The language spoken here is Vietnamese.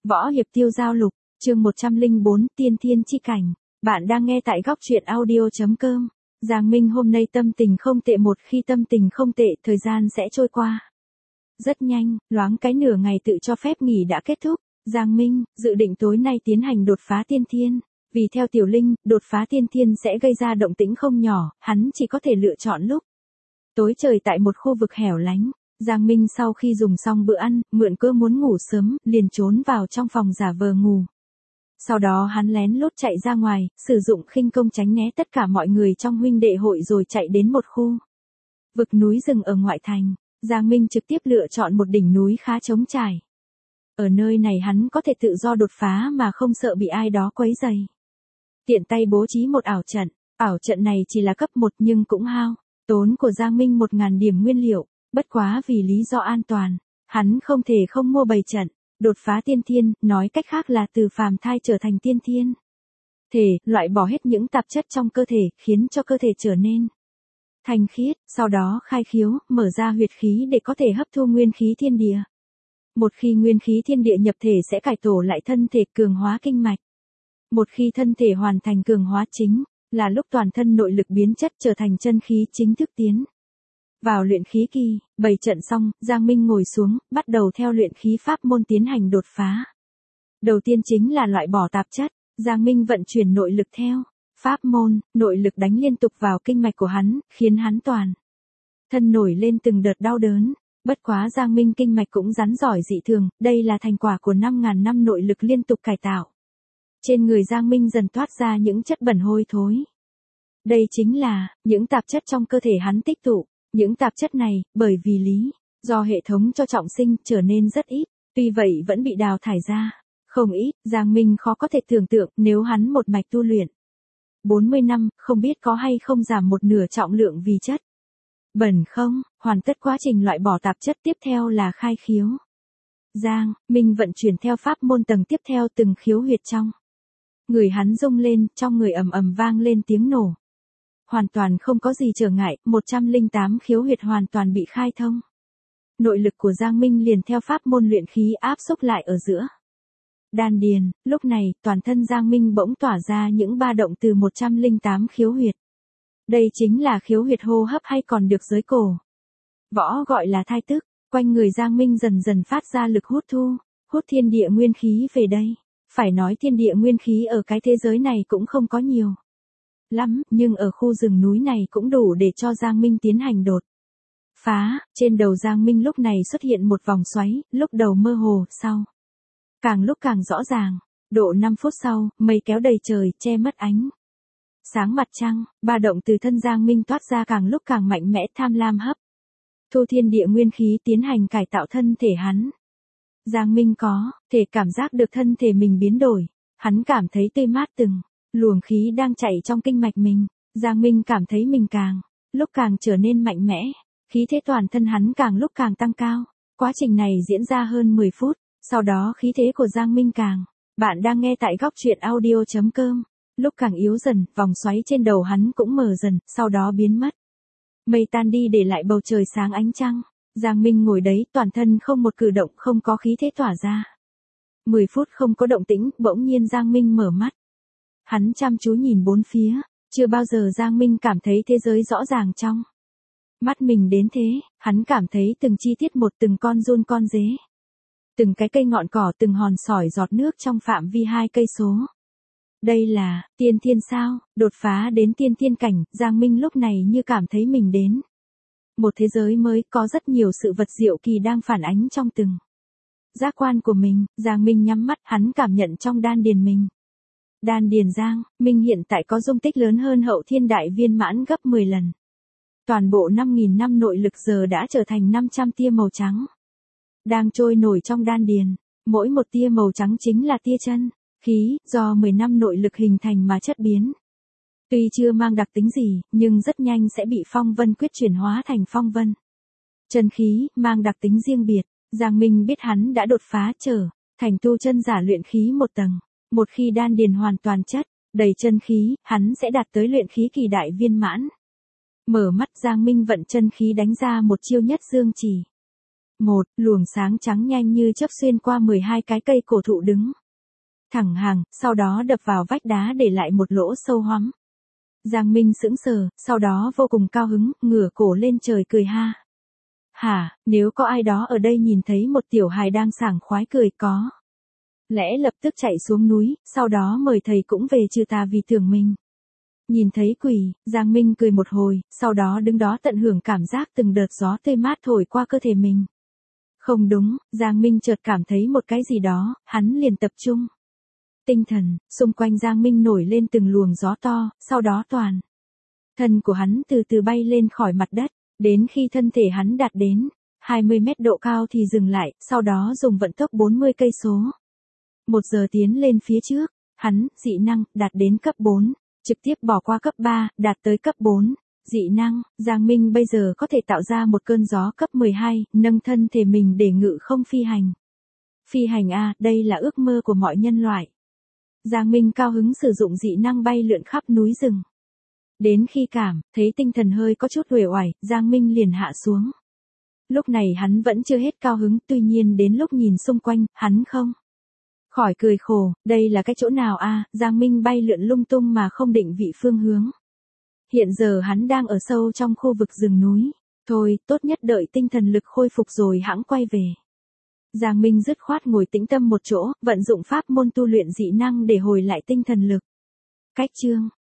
Võ hiệp tiêu giao lục, chương 104, tiên thiên chi cảnh. Bạn đang nghe tại góc truyện audio.com. Giang Minh hôm nay tâm tình không tệ, một khi tâm tình không tệ, thời gian sẽ trôi qua rất nhanh, loáng cái nửa ngày tự cho phép nghỉ đã kết thúc. Giang Minh dự định tối nay tiến hành đột phá tiên thiên, vì theo Tiểu Linh, đột phá tiên thiên sẽ gây ra động tĩnh không nhỏ, hắn chỉ có thể lựa chọn lúc tối trời tại một khu vực hẻo lánh. Giang Minh sau khi dùng xong bữa ăn, mượn cơ muốn ngủ sớm, liền trốn vào trong phòng giả vờ ngủ. Sau đó hắn lén lút chạy ra ngoài, sử dụng khinh công tránh né tất cả mọi người trong huynh đệ hội rồi chạy đến một khu vực núi rừng ở ngoại thành. Giang Minh trực tiếp lựa chọn một đỉnh núi khá trống trải. Ở nơi này hắn có thể tự do đột phá mà không sợ bị ai đó quấy rầy. Tiện tay bố trí một ảo trận này chỉ là cấp 1 nhưng cũng hao tốn của Giang Minh 1000 điểm nguyên liệu. Bất quá vì lý do an toàn, hắn không thể không mua bày trận. Đột phá tiên thiên, nói cách khác là từ phàm thai trở thành tiên thiên. Loại bỏ hết những tạp chất trong cơ thể, khiến cho cơ thể trở nên thanh khiết, sau đó khai khiếu, mở ra huyệt khí để có thể hấp thu nguyên khí thiên địa. Một khi nguyên khí thiên địa nhập thể sẽ cải tổ lại thân thể, cường hóa kinh mạch. Một khi thân thể hoàn thành cường hóa chính, là lúc toàn thân nội lực biến chất trở thành chân khí chính thức tiến vào luyện khí kỳ. Bày trận xong, Giang Minh ngồi xuống, bắt đầu theo luyện khí pháp môn tiến hành đột phá. Đầu tiên chính là loại bỏ tạp chất. Giang Minh vận chuyển nội lực theo pháp môn, nội lực đánh liên tục vào kinh mạch của hắn, khiến hắn toàn thân nổi lên từng đợt đau đớn. Bất quá Giang Minh kinh mạch cũng rắn giỏi dị thường, đây là thành quả của 5000 năm nội lực liên tục cải tạo. Trên người Giang Minh dần toát ra những chất bẩn hôi thối. Đây chính là những tạp chất trong cơ thể hắn tích tụ. Những tạp chất này, bởi vì lý do hệ thống cho trọng sinh trở nên rất ít, tuy vậy vẫn bị đào thải ra không ít. Giang Minh khó có thể tưởng tượng nếu hắn một mạch tu luyện 40 năm, không biết có hay không giảm một nửa trọng lượng vì chất bẩn không. Hoàn tất quá trình loại bỏ tạp chất, tiếp theo là khai khiếu. Giang Minh vận chuyển theo pháp môn tầng tiếp theo từng khiếu huyệt trong người hắn rung lên, trong người ầm ầm vang lên tiếng nổ. Hoàn toàn không có gì trở ngại, 108 khiếu huyệt hoàn toàn bị khai thông. Nội lực của Giang Minh liền theo pháp môn luyện khí áp xúc lại ở giữa đan điền. Lúc này, toàn thân Giang Minh bỗng tỏa ra những ba động từ 108 khiếu huyệt. Đây chính là khiếu huyệt hô hấp hay còn được giới cổ võ gọi là thai tức. Quanh người Giang Minh dần dần phát ra lực hút thiên địa nguyên khí về đây. Phải nói thiên địa nguyên khí ở cái thế giới này cũng không có nhiều lắm, nhưng ở khu rừng núi này cũng đủ để cho Giang Minh tiến hành đột phá. Trên đầu Giang Minh lúc này xuất hiện một vòng xoáy, lúc đầu mơ hồ, sau càng lúc càng rõ ràng. Độ 5 phút sau, mây kéo đầy trời, che mất ánh sáng mặt trăng. Ba động từ thân Giang Minh toát ra càng lúc càng mạnh mẽ, tham lam hấp thu thiên địa nguyên khí tiến hành cải tạo thân thể hắn. Giang Minh có thể cảm giác được thân thể mình biến đổi. Hắn cảm thấy tươi mát, từng luồng khí đang chạy trong kinh mạch mình. Giang Minh cảm thấy mình càng lúc càng trở nên mạnh mẽ. Khí thế toàn thân hắn càng lúc càng tăng cao. Quá trình này diễn ra hơn 10 phút. Sau đó khí thế của Giang Minh càng. Bạn đang nghe tại góc truyện audio.com. Lúc càng yếu dần, vòng xoáy trên đầu hắn cũng mở dần, sau đó biến mất. Mây tan đi để lại bầu trời sáng ánh trăng. Giang Minh ngồi đấy, toàn thân không một cử động, không có khí thế tỏa ra. 10 phút không có động tĩnh, bỗng nhiên Giang Minh mở mắt. Hắn chăm chú nhìn bốn phía, chưa bao giờ Giang Minh cảm thấy thế giới rõ ràng trong mắt mình đến thế. Hắn cảm thấy từng chi tiết một, từng con giun con dế, từng cái cây ngọn cỏ, từng hòn sỏi giọt nước trong phạm vi 2 cây số. Đây là tiên thiên sao? Đột phá đến tiên thiên cảnh, Giang Minh lúc này như cảm thấy mình đến một thế giới mới, có rất nhiều sự vật diệu kỳ đang phản ánh trong từng giác quan của mình. Giang Minh nhắm mắt, hắn cảm nhận trong đan điền mình. Đan điền Giang Minh hiện tại có dung tích lớn hơn Hậu Thiên Đại Viên Mãn gấp 10 lần. Toàn bộ 5000 năm nội lực giờ đã trở thành 500 tia màu trắng, đang trôi nổi trong đan điền. Mỗi một tia màu trắng chính là tia chân khí, do 10 năm nội lực hình thành mà chất biến. Tuy chưa mang đặc tính gì, nhưng rất nhanh sẽ bị phong vân quyết chuyển hóa thành phong vân chân khí, mang đặc tính riêng biệt. Giang Minh biết hắn đã đột phá trở thành tu chân giả luyện khí một tầng. Một khi đan điền hoàn toàn chất đầy chân khí, hắn sẽ đạt tới luyện khí kỳ đại viên mãn. Mở mắt, Giang Minh vận chân khí đánh ra một chiêu nhất dương chỉ. Một luồng sáng trắng nhanh như chớp xuyên qua 12 cái cây cổ thụ đứng thẳng hàng, sau đó đập vào vách đá để lại một lỗ sâu hoắm. Giang Minh sững sờ, sau đó vô cùng cao hứng, ngửa cổ lên trời cười ha. Hả, nếu có ai đó ở đây nhìn thấy một tiểu hài đang sảng khoái cười có lẽ lập tức chạy xuống núi, sau đó mời thầy cũng về trừ tà vì tưởng mình nhìn thấy quỷ. Giang Minh cười một hồi, sau đó đứng đó tận hưởng cảm giác từng đợt gió tươi mát thổi qua cơ thể mình. Không đúng, Giang Minh chợt cảm thấy một cái gì đó, hắn liền tập trung tinh thần, xung quanh Giang Minh nổi lên từng luồng gió to, sau đó toàn thân của hắn từ từ bay lên khỏi mặt đất, đến khi thân thể hắn đạt đến 20 mét độ cao thì dừng lại, sau đó dùng vận tốc 40 cây số 1 giờ tiến lên phía trước. Hắn, dị năng, đạt đến cấp 4, trực tiếp bỏ qua cấp 3, đạt tới cấp 4. Dị năng, Giang Minh bây giờ có thể tạo ra một cơn gió cấp 12, nâng thân thể mình để ngự không phi hành. Phi hành a, đây là ước mơ của mọi nhân loại. Giang Minh cao hứng sử dụng dị năng bay lượn khắp núi rừng. Đến khi cảm thấy tinh thần hơi có chút uể oải, Giang Minh liền hạ xuống. Lúc này hắn vẫn chưa hết cao hứng, tuy nhiên đến lúc nhìn xung quanh, hắn không khỏi cười khổ, đây là cái chỗ nào a? Giang Minh bay lượn lung tung mà không định vị phương hướng. Hiện giờ hắn đang ở sâu trong khu vực rừng núi. Thôi, tốt nhất đợi tinh thần lực khôi phục rồi hãng quay về. Giang Minh dứt khoát ngồi tĩnh tâm một chỗ, vận dụng pháp môn tu luyện dị năng để hồi lại tinh thần lực. Cách chương